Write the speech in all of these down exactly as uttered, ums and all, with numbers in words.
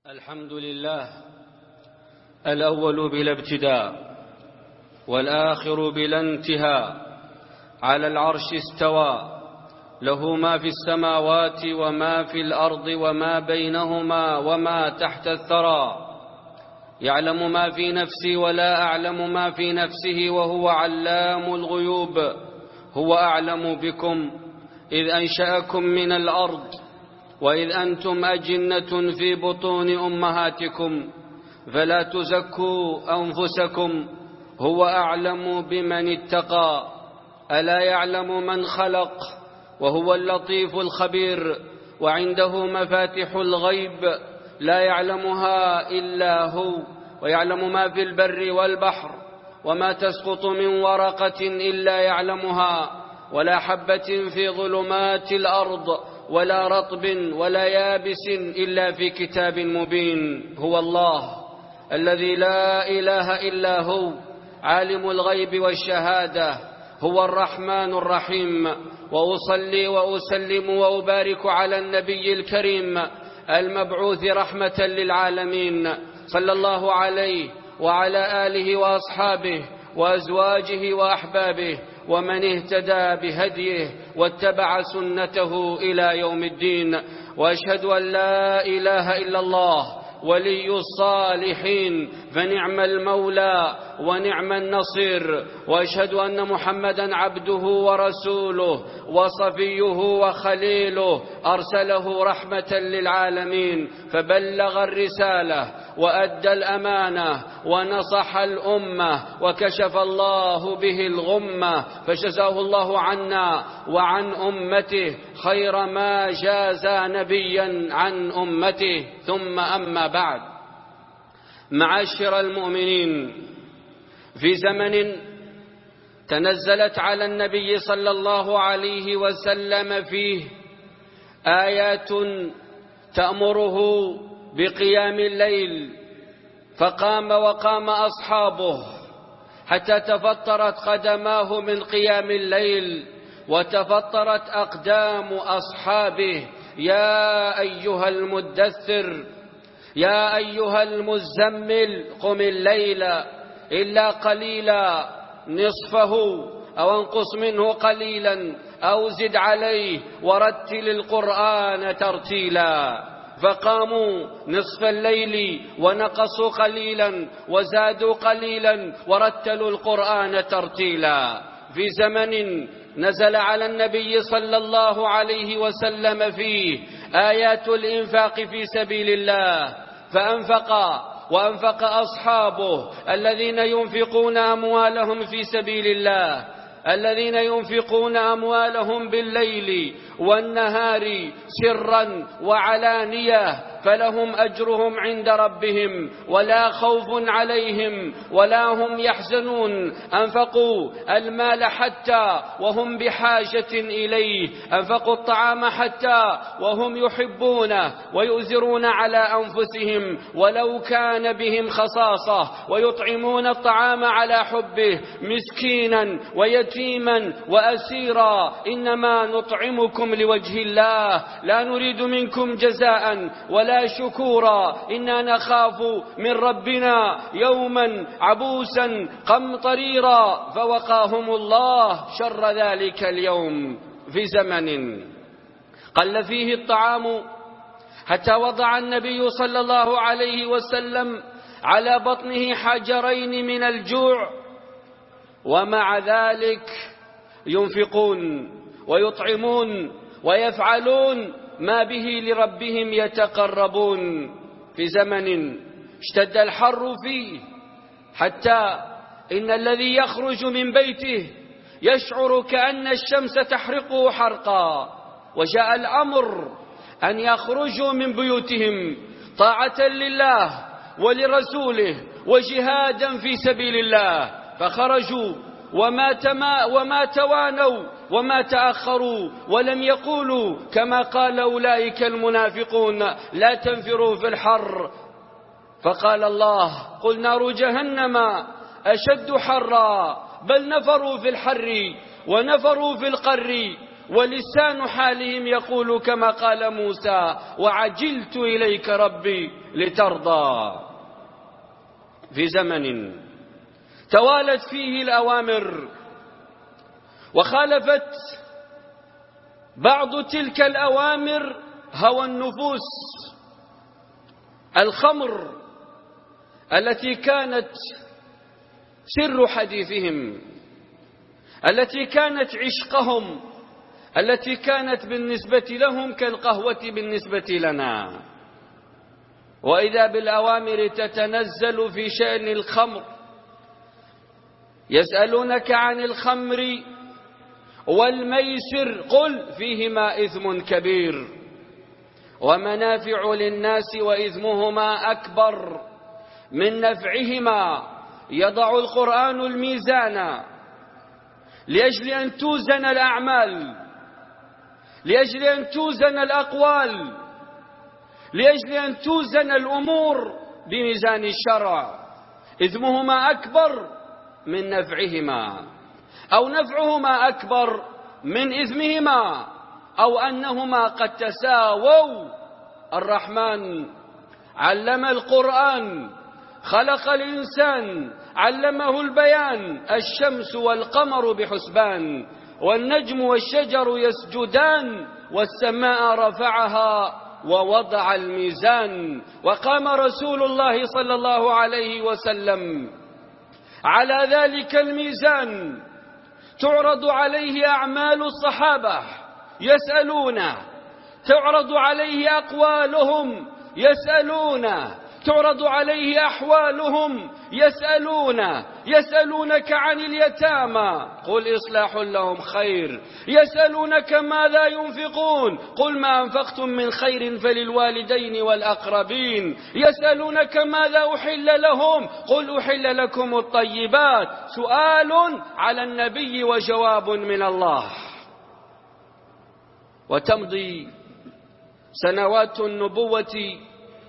الحمد لله الأول بلا ابتداء والآخر بلا انتهاء، على العرش استوى، له ما في السماوات وما في الأرض وما بينهما وما تحت الثرى، يعلم ما في نفسي ولا أعلم ما في نفسه وهو علام الغيوب. هو أعلم بكم إذ أنشأكم من الأرض وإذ أنتم أجنة في بطون أمهاتكم، فلا تزكوا أنفسكم، هو أعلم بمن اتقى. ألا يعلم من خلق وهو اللطيف الخبير، وعنده مفاتح الغيب لا يعلمها إلا هو، ويعلم ما في البر والبحر، وما تسقط من ورقة إلا يعلمها، ولا حبة في ظلمات الأرض ولا رطب ولا يابس إلا في كتاب مبين. هو الله الذي لا إله إلا هو، عالم الغيب والشهادة، هو الرحمن الرحيم. وأصلي وأسلم وأبارك على النبي الكريم المبعوث رحمة للعالمين، صلى الله عليه وعلى آله وأصحابه وأزواجه وأحبابه ومن اهتدى بهديه واتبع سنته إلى يوم الدين. وأشهد أن لا إله إلا الله ولي الصالحين، فنعم المولى ونعم النصير. وأشهد أن محمدا عبده ورسوله وصفيه وخليله، أرسله رحمة للعالمين، فبلغ الرسالة وأدى الأمانة ونصح الأمة، وكشف الله به الغمة، فجزاه الله عنا وعن أمته خير ما جازى نبيا عن أمته. ثم أما بعد، معاشر المؤمنين، في زمن تنزلت على النبي صلى الله عليه وسلم فيه آيات تأمره بقيام الليل، فقام وقام أصحابه حتى تفطرت قدماه من قيام الليل وتفطرت أقدام أصحابه. يا أيها المدثر، يا أيها المزمل، قم الليل إلا قليلا، نصفه أو انقص منه قليلا أو زد عليه ورتل القرآن ترتيلا. فقاموا نصف الليل ونقصوا قليلا وزادوا قليلا ورتلوا القرآن ترتيلا. في زمن نزل على النبي صلى الله عليه وسلم فيه آيات الإنفاق في سبيل الله، فأنفق وأنفق أصحابه الذين ينفقون أموالهم في سبيل الله، الذين ينفقون أموالهم بالليل والنهار سرا وعلانية، فلهم أجرهم عند ربهم ولا خوف عليهم ولا هم يحزنون. أنفقوا المال حتى وهم بحاجة إليه، أنفقوا الطعام حتى وهم يحبونه ويؤثرون على أنفسهم ولو كان بهم خصاصة، ويطعمون الطعام على حبه مسكينا ويتيما وأسيرا. إنما نطعمكم لوجه الله لا نريد منكم جزاء ولا شكورا، إنا نخاف من ربنا يوما عبوسا قمطريرا، فوقاهم الله شر ذلك اليوم. في زمن قل فيه الطعام حتى وضع النبي صلى الله عليه وسلم على بطنه حجرين من الجوع، ومع ذلك ينفقون ويطعمون ويفعلون ما به لربهم يتقربون. في زمن اشتد الحر فيه حتى إن الذي يخرج من بيته يشعر كأن الشمس تحرقه حرقا، وجاء الأمر أن يخرجوا من بيوتهم طاعة لله ولرسوله وجهادا في سبيل الله، فخرجوا وما, تما وما توانوا وما تأخروا، ولم يقولوا كما قال أولئك المنافقون لا تنفروا في الحر، فقال الله قل نار جهنم أشد حرا، بل نفروا في الحر ونفروا في القر ولسان حالهم يقول كما قال موسى: وعجلت إليك ربي لترضى. في زمن توالت فيه الأوامر وخالفت بعض تلك الأوامر هوى النفوس، الخمر التي كانت سر حديثهم، التي كانت عشقهم، التي كانت بالنسبة لهم كالقهوة بالنسبة لنا. وإذا بالأوامر تتنزل في شأن الخمر، يسألونك عن الخمر والميسر قل فيهما إثم كبير ومنافع للناس وإثمهما أكبر من نفعهما. يضع القرآن الميزان لأجل أن توزن الأعمال، لأجل أن توزن الأقوال، لأجل أن توزن الأمور بميزان الشرع. إثمهما أكبر من نفعهما، أو نفعهما أكبر من إثمهما، أو أنهما قد تساووا. الرحمن علم القرآن، خلق الإنسان، علمه البيان. الشمس والقمر بحسبان، والنجم والشجر يسجدان، والسماء رفعها ووضع الميزان. وقام رسول الله صلى الله عليه وسلم على ذلك الميزان، تعرض عليه أعمال الصحابة يسألونه، تعرض عليه أقوالهم يسألونه، تعرض عليه أحوالهم يسألونه. يسألونك عن اليتامى قل إصلاح لهم خير، يسألونك ماذا ينفقون قل ما أنفقتم من خير فللوالدين والأقربين، يسألونك ماذا أحل لهم قل أحل لكم الطيبات. سؤال على النبي وجواب من الله. وتمضي سنوات النبوة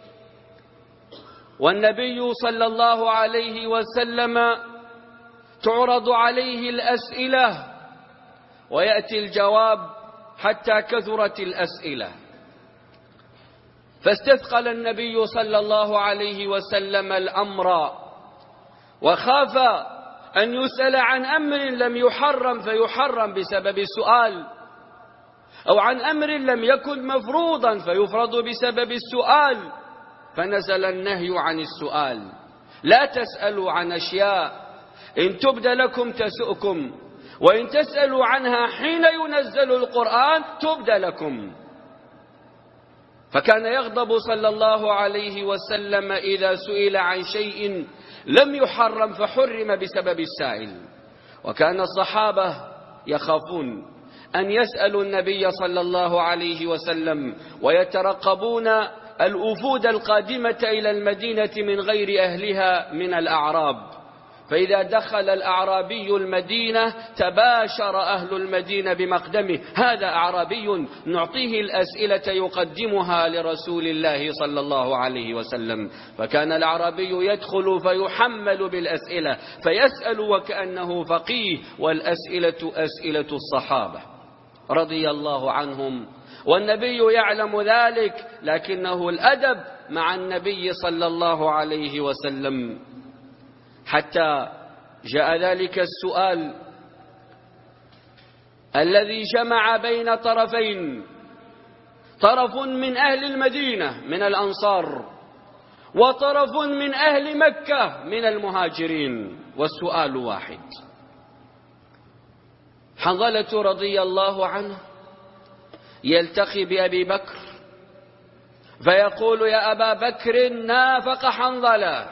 والنبي صلى الله عليه وسلم تعرض عليه الأسئلة ويأتي الجواب حتى كثرت الأسئلة، فاستثقل النبي صلى الله عليه وسلم الأمر، وخاف أن يسأل عن أمر لم يحرم فيحرم بسبب السؤال، أو عن أمر لم يكن مفروضا فيفرض بسبب السؤال، فنزل النهي عن السؤال. لا تسألوا عن أشياء إن تبد لكم تسؤكم، وإن تسألوا عنها حين ينزل القرآن تبد لكم. فكان يغضب صلى الله عليه وسلم إذا سئل عن شيء لم يحرم فحرم بسبب السائل. وكان الصحابة يخافون أن يسألوا النبي صلى الله عليه وسلم، ويترقبون الوفود القادمة إلى المدينة من غير أهلها من الأعراب، فإذا دخل الأعرابي المدينة تباشر أهل المدينة بمقدمه: هذا أعرابي نعطيه الأسئلة يقدمها لرسول الله صلى الله عليه وسلم. فكان الأعرابي يدخل فيحمل بالأسئلة فيسأل وكأنه فقيه، والأسئلة أسئلة الصحابة رضي الله عنهم، والنبي يعلم ذلك، لكنه الأدب مع النبي صلى الله عليه وسلم. حتى جاء ذلك السؤال الذي جمع بين طرفين، طرف من أهل المدينة من الأنصار، وطرف من أهل مكة من المهاجرين، والسؤال واحد. حنظلة رضي الله عنه يلتقي بأبي بكر فيقول: يا أبا بكر نافق حنظلة.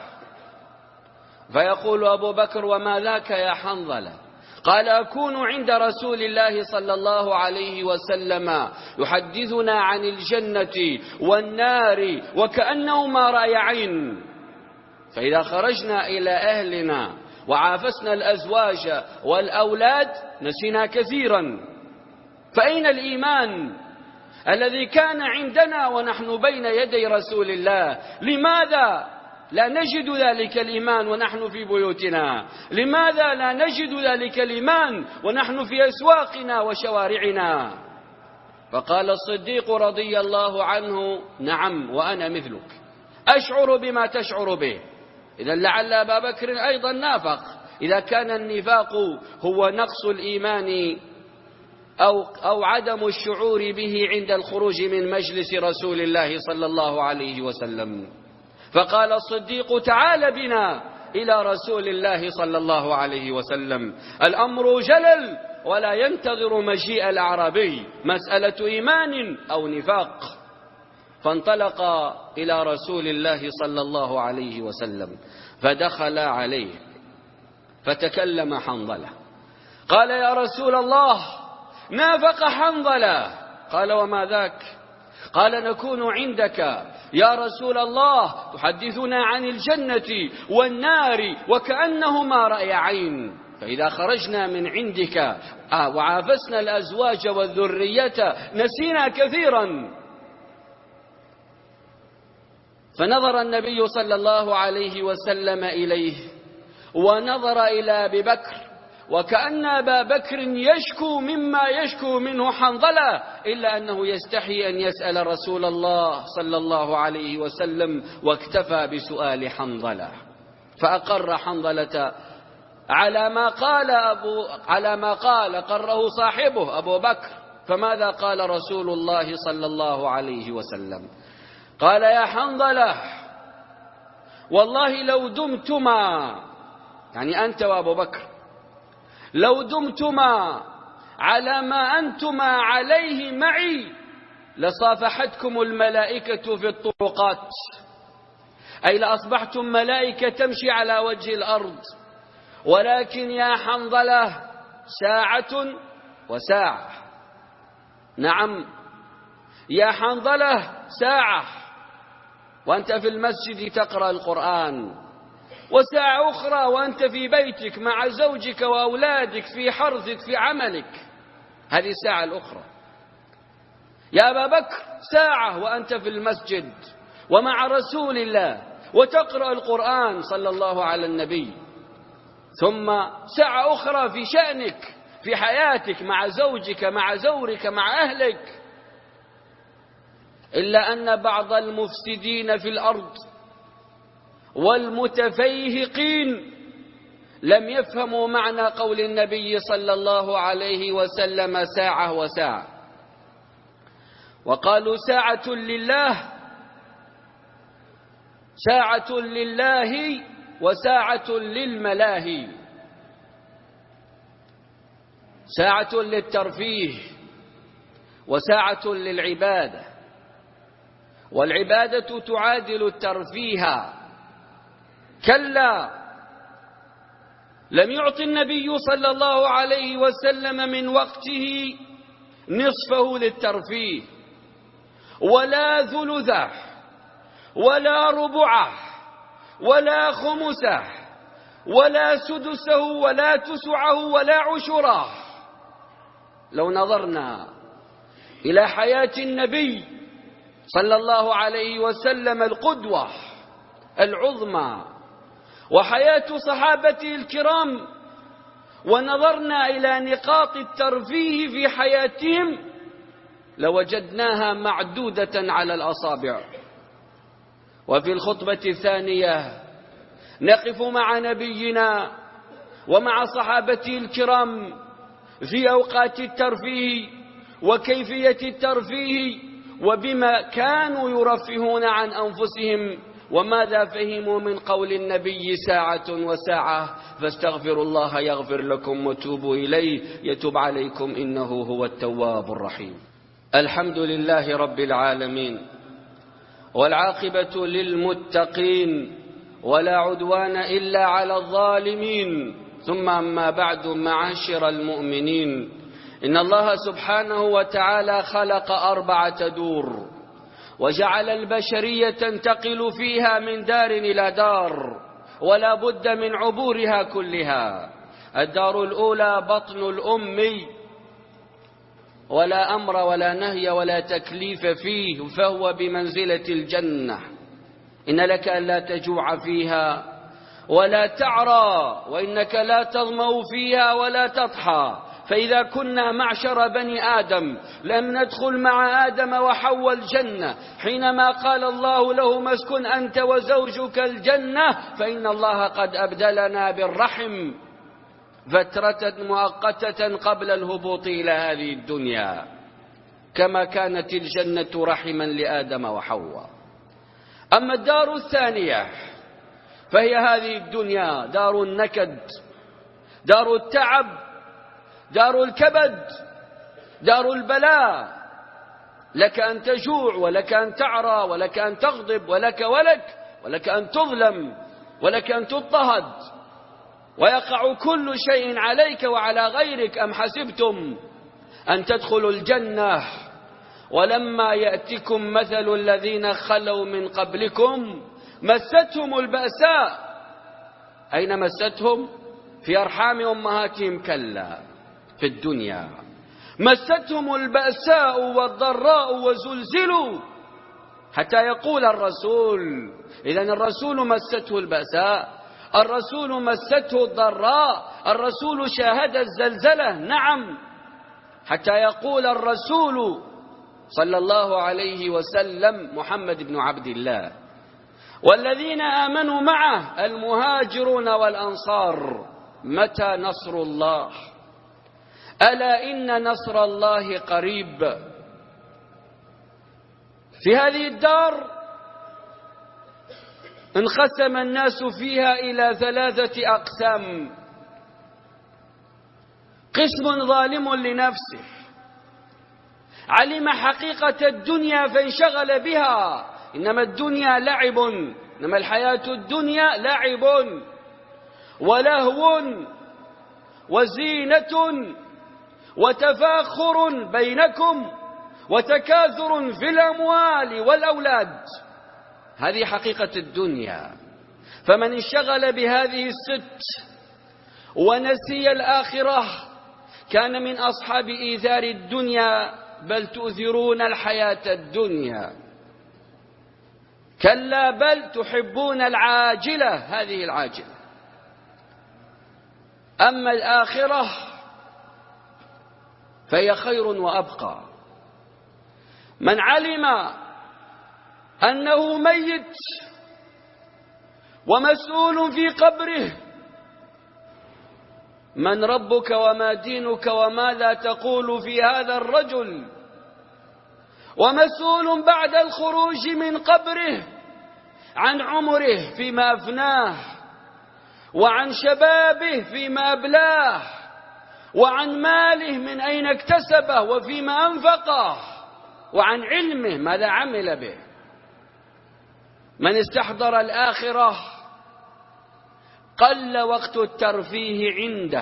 فيقول أبو بكر: وما ذاك يا حنظلة؟ قال: أكون عند رسول الله صلى الله عليه وسلم يحدثنا عن الجنة والنار وكأنهما رأي عين، فإذا خرجنا إلى أهلنا وعافسنا الأزواج والأولاد نسينا كثيرا، فأين الإيمان الذي كان عندنا ونحن بين يدي رسول الله؟ لماذا لا نجد ذلك الإيمان ونحن في بيوتنا؟ لماذا لا نجد ذلك الإيمان ونحن في أسواقنا وشوارعنا؟ فقال الصديق رضي الله عنه: نعم وأنا مثلك، أشعر بما تشعر به. إذا لعل أبا بكر أيضا نافق، إذا كان النفاق هو نقص الإيمان أو, أو عدم الشعور به عند الخروج من مجلس رسول الله صلى الله عليه وسلم. فقال الصديق: تعال بنا إلى رسول الله صلى الله عليه وسلم، الأمر جلل ولا ينتظر مجيء الأعرابي، مسألة إيمان أو نفاق. فانطلق إلى رسول الله صلى الله عليه وسلم، فدخل عليه فتكلم حنظلة، قال: يا رسول الله، نافق حنظلة. قال: وما ذاك؟ قال: نكون عندك يا رسول الله تحدثنا عن الجنة والنار وكأنهما رأي عين، فإذا خرجنا من عندك وعافسنا الأزواج والذرية نسينا كثيرا. فنظر النبي صلى الله عليه وسلم إليه ونظر إلى أبي بكر، وكأن أبا بكر يشكو مما يشكو منه حنظلة، إلا أنه يستحي أن يسأل رسول الله صلى الله عليه وسلم، واكتفى بسؤال حنظلة. فأقر حنظلة على ما قال أبو على ما قال قره صاحبه أبو بكر. فماذا قال رسول الله صلى الله عليه وسلم؟ قال: يا حنظلة، والله لو دمتما، يعني أنت وأبو بكر، لو دمتما على ما أنتما عليه معي لصافحتكم الملائكة في الطرقات، أي لأصبحتم ملائكة تمشي على وجه الأرض. ولكن يا حنظلة، ساعة وساعة. نعم يا حنظلة، ساعة وأنت في المسجد تقرأ القرآن، وساعة أخرى وأنت في بيتك مع زوجك وأولادك في حرثك في عملك، هذه الساعة الأخرى. يا أبا بكر، ساعة وأنت في المسجد ومع رسول الله وتقرأ القرآن صلى الله على النبي، ثم ساعة أخرى في شأنك في حياتك مع زوجك مع زورك مع أهلك. إلا أن بعض المفسدين في الأرض والمتفيهقين لم يفهموا معنى قول النبي صلى الله عليه وسلم ساعة وساعة، وقالوا ساعة لله، ساعة لله وساعة للملاهي، ساعة للترفيه وساعة للعبادة، والعبادة تعادل الترفيه. كلا، لم يعط النبي صلى الله عليه وسلم من وقته نصفه للترفيه، ولا ثلثه ولا ربعه ولا خمسه ولا سدسه ولا تسعه ولا عشره. لو نظرنا إلى حياة النبي صلى الله عليه وسلم القدوة العظمى وحياة صحابته الكرام، ونظرنا إلى نقاط الترفيه في حياتهم، لوجدناها معدودة على الأصابع. وفي الخطبة الثانية نقف مع نبينا ومع صحابته الكرام في أوقات الترفيه وكيفية الترفيه، وبما كانوا يرفهون عن أنفسهم، وماذا فهموا من قول النبي ساعة وساعة. فاستغفروا الله يغفر لكم وتوبوا إليه يتوب عليكم إنه هو التواب الرحيم. الحمد لله رب العالمين، والعاقبة للمتقين، ولا عدوان إلا على الظالمين. ثم أما بعد، معاشر المؤمنين، إن الله سبحانه وتعالى خلق أربعة دور، وجعل البشرية تنتقل فيها من دار إلى دار، ولا بد من عبورها كلها. الدار الأولى بطن الأم، ولا أمر ولا نهي ولا تكليف فيه، فهو بمنزلة الجنة. إن لك ألا تجوع فيها ولا تعرى، وإنك لا تظمأ فيها ولا تضحى. فإذا كنا معشر بني آدم لم ندخل مع آدم وحواء الجنة حينما قال الله لهما اسكن أنت وزوجك الجنة، فإن الله قد أبدلنا بالرحم فترة مؤقتة قبل الهبوط إلى هذه الدنيا، كما كانت الجنة رحما لآدم وحواء. أما الدار الثانية فهي هذه الدنيا دار النكد، دار التعب، دار الكبد، دار البلاء. لك أن تجوع ولك أن تعرى ولك أن تغضب ولك ولك ولك أن تظلم ولك أن تضطهد، ويقع كل شيء عليك وعلى غيرك. أم حسبتم أن تدخلوا الجنة ولما يأتكم مثل الذين خلوا من قبلكم مستهم البأساء. أين مستهم؟ في أرحام أمهاتهم؟ كلا، في الدنيا. مستهم البأساء والضراء وزلزلوا حتى يقول الرسول. إذن الرسول مسته البأساء، الرسول مسته الضراء، الرسول شاهد الزلزلة، نعم، حتى يقول الرسول صلى الله عليه وسلم محمد بن عبد الله والذين آمنوا معه المهاجرون والأنصار متى نصر الله؟ ألا إن نصر الله قريب. في هذه الدار انقسم الناس فيها إلى ثلاثة أقسام: قسم ظالم لنفسه علم حقيقة الدنيا فانشغل بها، إنما الدنيا لعب، إنما الحياة الدنيا لعب ولهو وزينة وتفاخر بينكم وتكاثر في الأموال والأولاد. هذه حقيقة الدنيا. فمن انشغل بهذه الست ونسي الآخرة كان من أصحاب إيثار الدنيا، بل تؤثرون الحياة الدنيا. كلا بل تحبون العاجلة، هذه العاجلة. أما الآخرة فهي خير وأبقى. من علم أنه ميت ومسؤول في قبره: من ربك وما دينك وماذا تقول في هذا الرجل؟ ومسؤول بعد الخروج من قبره عن عمره فيما أفناه، وعن شبابه فيما أبلاه، وعن ماله من أين اكتسبه وفيما أنفقه، وعن علمه ماذا عمل به. من استحضر الآخرة قل وقت الترفيه عنده،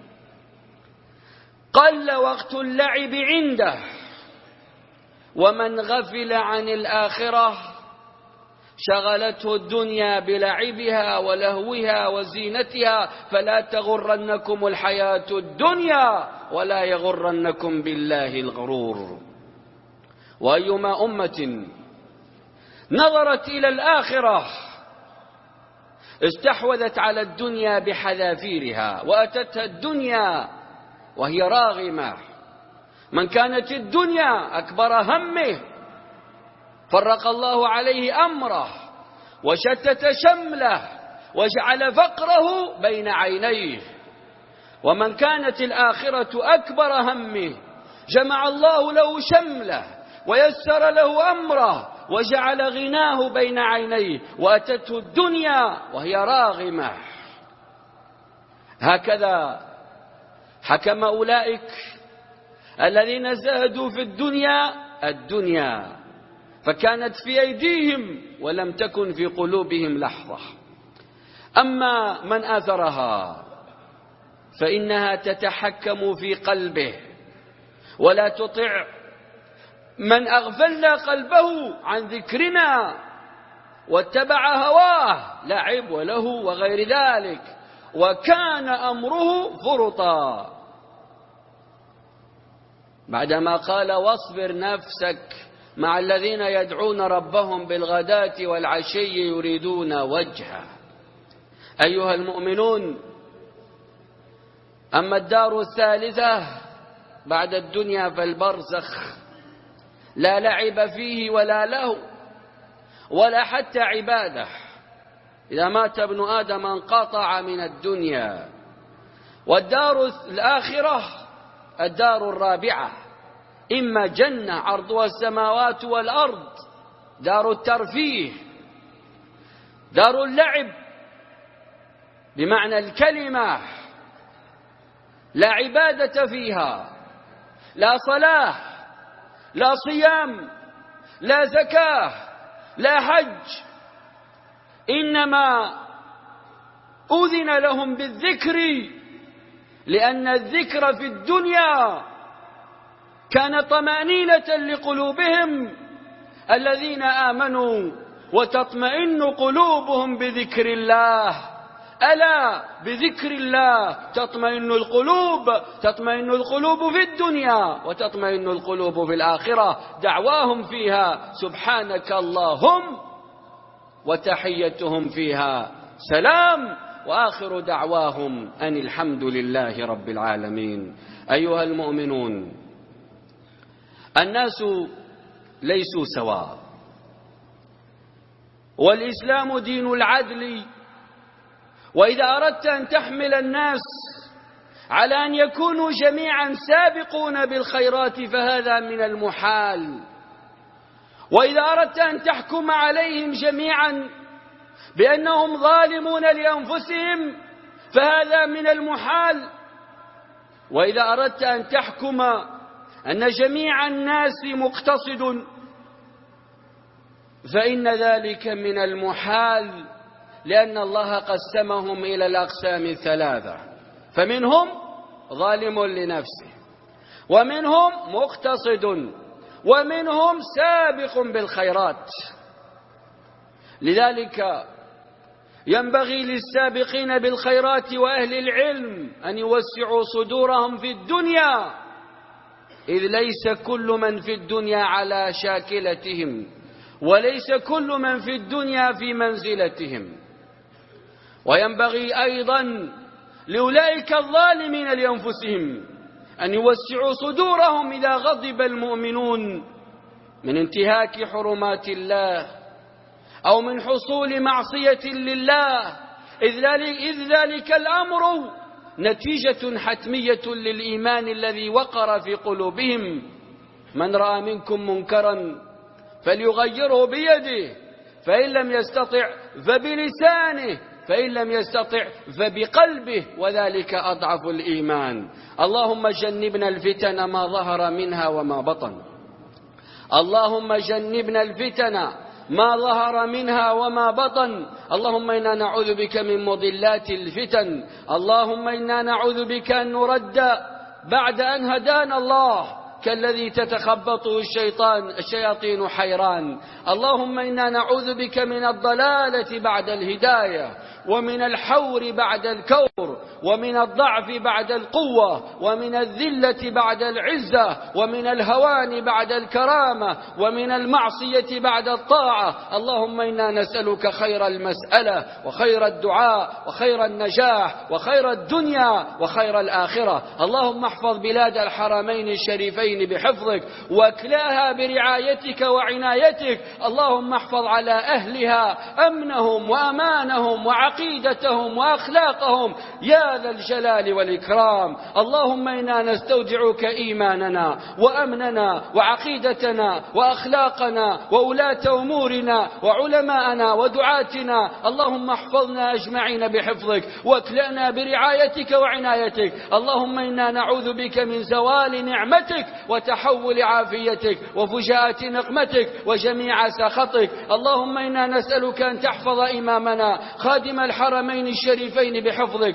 قل وقت اللعب عنده. ومن غفل عن الآخرة شغلته الدنيا بلعبها ولهوها وزينتها. فلا تغرنكم الحياة الدنيا ولا يغرنكم بالله الغرور. وأيما أمة نظرت إلى الآخرة استحوذت على الدنيا بحذافيرها وأتتها الدنيا وهي راغمة. من كانت الدنيا أكبر همه فرق الله عليه أمره وشتت شمله وجعل فقره بين عينيه. ومن كانت الآخرة أكبر همه جمع الله له شمله ويسر له أمره وجعل غناه بين عينيه، وأتته الدنيا وهي راغمة. هكذا حكم أولئك الذين زهدوا في الدنيا الدنيا فكانت في أيديهم ولم تكن في قلوبهم لحظة. أما من آثرها فإنها تتحكم في قلبه ولا تطع من أغفلنا قلبه عن ذكرنا واتبع هواه، لعب وله وغير ذلك، وكان أمره فرطا. بعدما قال واصبر نفسك مع الذين يدعون ربهم بالغداة والعشي يريدون وجهه. أيها المؤمنون، أما الدار الثالثة بعد الدنيا فالبرزخ، لا لعب فيه ولا لهو ولا حتى عبادة. إذا مات ابن آدم انقطع من الدنيا. والدار الآخرة الدار الرابعة، إما جنة عرضها السماوات والأرض، دار الترفيه، دار اللعب بمعنى الكلمة، لا عبادة فيها، لا صلاة، لا صيام، لا زكاة، لا حج، إنما أذن لهم بالذكر، لأن الذكر في الدنيا كان طمأنينة لقلوبهم، الذين آمنوا وتطمئن قلوبهم بذكر الله. ألا بذكر الله تطمئن القلوب، تطمئن القلوب في الدنيا وتطمئن القلوب في الآخرة. دعواهم فيها سبحانك اللهم، وتحيتهم فيها سلام، وآخر دعواهم أن الحمد لله رب العالمين. أيها المؤمنون، الناس ليسوا سواء، والإسلام دين العدل. وإذا أردت أن تحمل الناس على أن يكونوا جميعا سابقون بالخيرات فهذا من المحال. وإذا أردت أن تحكم عليهم جميعا بأنهم ظالمون لأنفسهم فهذا من المحال. وإذا أردت أن تحكم أن جميع الناس مقتصد فإن ذلك من المحال، لأن الله قسمهم إلى الأقسام الثلاثة، فمنهم ظالم لنفسه، ومنهم مقتصد، ومنهم سابق بالخيرات. لذلك ينبغي للسابقين بالخيرات وأهل العلم أن يوسعوا صدورهم في الدنيا، إذ ليس كل من في الدنيا على شاكلتهم، وليس كل من في الدنيا في منزلتهم. وينبغي أيضا لأولئك الظالمين لأنفسهم أن يوسعوا صدورهم إذا غضب المؤمنون من انتهاك حرمات الله أو من حصول معصية لله، إذ ذلك الأمر نتيجة حتمية للإيمان الذي وقر في قلوبهم. من رأى منكم منكرا فليغيره بيده، فإن لم يستطع فبلسانه، فإن لم يستطع فبقلبه، وذلك أضعف الإيمان. اللهم جنبنا الفتن ما ظهر منها وما بطن، اللهم جنبنا الفتن ما ظهر منها وما بطن. اللهم إنا نعوذ بك من مضلات الفتن، اللهم إنا نعوذ بك أن نرد بعد أن هدانا الله كالذي تتخبطه الشيطان الشياطين حيران. اللهم إنا نعوذ بك من الضلالة بعد الهداية، ومن الحور بعد الكور، ومن الضعف بعد القوة، ومن الذلة بعد العزة، ومن الهوان بعد الكرامة، ومن المعصية بعد الطاعة. اللهم إنا نسألك خير المسألة وخير الدعاء وخير النجاح وخير الدنيا وخير الآخرة. اللهم احفظ بلاد الحرمين الشريفين بحفظك واكلاها برعايتك وعنايتك. اللهم احفظ على أهلها أمنهم وأمانهم وعقيدتهم وأخلاقهم يا ذا الجلال والإكرام. اللهم إنا نستودعك إيماننا وأمننا وعقيدتنا وأخلاقنا وولاة أمورنا وعلماءنا ودعاتنا. اللهم احفظنا أجمعين بحفظك واكلأنا برعايتك وعنايتك. اللهم إنا نعوذ بك من زوال نعمتك وتحول عافيتك وفجاءة نقمتك وجميع سخطك. اللهم إنا نسألك أن تحفظ إمامنا خادم الحرمين الشريفين بحفظك. الله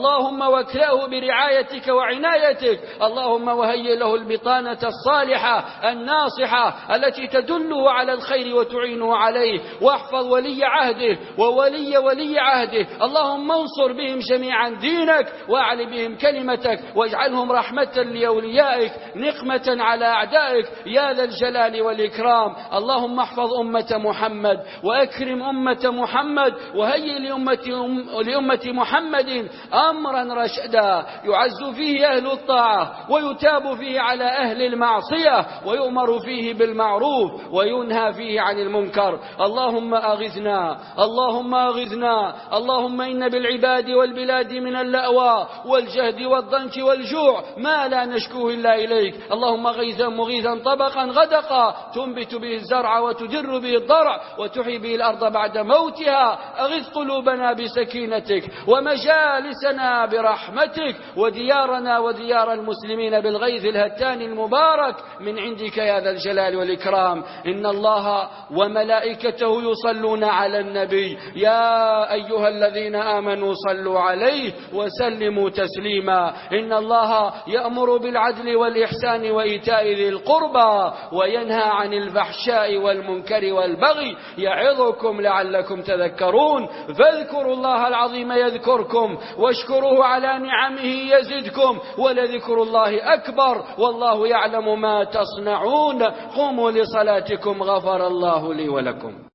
اللهم واكلأه برعايتك وعنايتك، اللهم وهيئ له البطانة الصالحة الناصحة التي تدله على الخير وتعينه عليه، واحفظ ولي عهده وولي ولي عهده، اللهم انصر بهم جميعا دينك واعل بهم كلمتك، واجعلهم رحمة لأوليائك نقمة على أعدائك يا ذا الجلال والإكرام. اللهم احفظ أمة محمد وأكرم أمة محمد، وهيئ لأمة, لأمة محمد أمرا رشدا يعز فيه أهل الطاعة ويتاب فيه على أهل المعصية، ويؤمر فيه بالمعروف وينهى فيه عن المنكر. اللهم أغثنا اللهم أغثنا اللهم إن بالعباد والبلاد من اللأوى والجهد والضنك والجوع ما لا نشكوه إلا إليك. اللهم غيثا مغيثا طبقا غدقا تنبت به الزرع وتدر به الضرع وتحيي به الأرض بعد موتها. أغث قلوبنا بسكينتك ومجالسنا برحمتك وديارنا وديار المسلمين بالغيث الهتان المبارك من عندك يا ذا الجلال والإكرام. إن الله وملائكته يصلون على النبي يا أيها الذين آمنوا صلوا عليه وسلموا تسليما. إن الله يأمر بالعدل والإحسان وإيتاء ذي القربى وينهى عن الفحشاء والمنكر والبغي يعظكم لعلكم تذكرون. فاذكروا الله العظيم يذكركم واشكروه على نعمه يزدكم ولذكر الله أكبر والله يعلم ما تصنعون. قوموا لصلاتكم غفر الله لي ولكم.